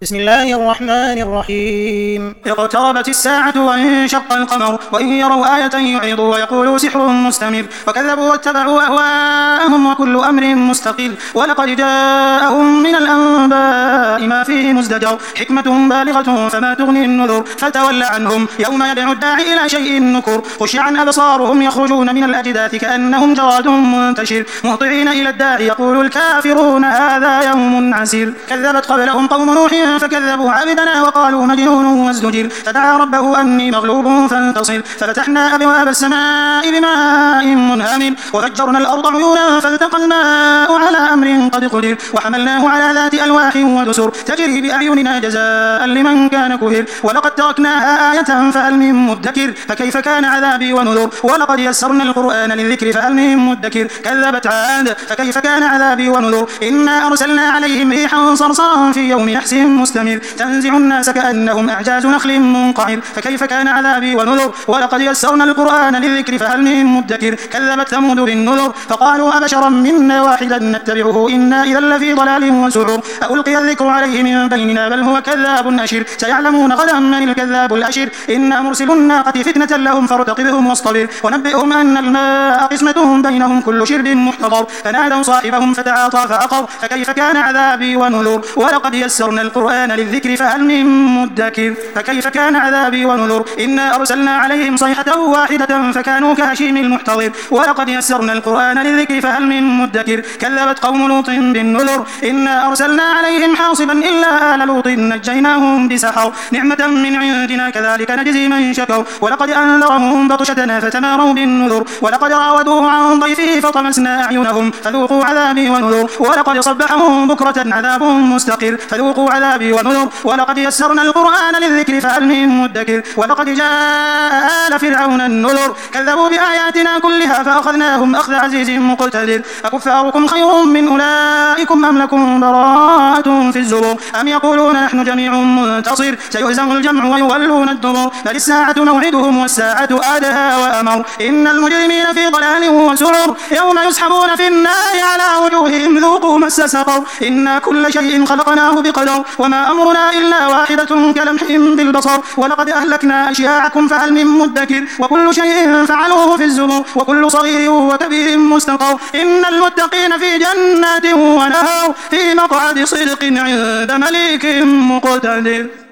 بسم الله الرحمن الرحيم. اقتربت الساعة وانشق القمر وإن يروا آية يعرضوا ويقولوا سحر مستمر وكذبوا واتبعوا أهواءهم وكل أمر مستقل ولقد جاءهم من الأنباء ما فيه مزدجر حكمة بالغة فما تغني النذر فتول عنهم يوم يدعو الداعي إلى شيء نكر خشعا أبصارهم يخرجون من الأجداث كأنهم جراد منتشر مهطعين إلى الداعي يقول الكافرون هذا يوم عسير كذبت قبلهم قوم نوح فكذبوا عبدنا وقالوا مجنون وازدجر فدعا ربه أني مغلوب فانتصر ففتحنا أبواب السماء بماء منهمر وفجرنا الأرض عيونا فالتقى الماء على أمر قد قدر وحملناه على ذات ألواح ودسر تجري بأعيننا جزاء لمن كان كفر ولقد تركناها آية فهل من مدكر فكيف كان عذابي ونذر ولقد يسرنا القرآن للذكر فهل من مدكر كذبت عاد فكيف كان عذابي ونذر إنا أرسلنا عليهم ريحا صرصرا في يوم نحس مستمر تنزع الناس كأنهم أعجاز نخل منقعر فكيف كان عذابي ونذر ولقد يسرنا القرآن للذكر فهل من مدكر كذبت ثمود بالنذر فقالوا أبشرا منا واحدا نتبعه إنا إذا لفي ضلال وسعر ألقي الذكر عليه من بيننا بل هو كذاب أشر سيعلمون غدا من الكذاب الأشر إنا مرسل الناقة فتنة لهم فارتقبهم واصطبر ونبئهم أن الماء قسمة بينهم كل شرب محتضر فنادوا صاحبهم فتعاطى فعقر فكيف كان عذابي ونذر ولقد يسرنا القرآن للذكر فهل من مدكر فكيف كان عذابي ونذر إنا أرسلنا عليهم صيحة واحدة فكانوا كهشيم المحتضر ولقد يسرنا القرآن للذكر فهل من مدكر كذبت قوم لوط بالنذر إنا أرسلنا عليهم حاصبا إلا آل لوط نجيناهم بسحر نعمة من عندنا كذلك نجزي من شكر ولقد أنذرهم بطشتنا فتماروا بالنذر ولقد راودوه عن ضيفه فطمسنا أعينهم فذوقوا عذابي ونذر ولقد صبحهم بكرة عذاب مستقر فذوقوا عذابي ونذر ولقد يسرنا القرآن للذكر فهل من مدكر ولقد جاء آل فرعون النذر كذبوا بآياتنا كلها فأخذناهم أخذ عزيز مقتدر أكفاركم خير من أولئكم أم لكم براءة في الزبر أم يقولون نحن جميع منتصر سيهزم الجمع ويولون الدبر بل الساعة موعدهم والساعة أدهى وأمر إن المجرمين في ضلال وسعر يوم يسحبون في النار على وجوههم ذوقوا مس سقر إنا كل شيء خلقناه بقدر وما أمرنا إلا واحدة كلمح بالبصر ولقد أهلكنا أشياعكم فهل من مدكر وكل شيء فعلوه في الزبر وكل صغير وكبير مستقر إن المتقين في جنات ونهر في مقعد صدق عند مليك مقتدر.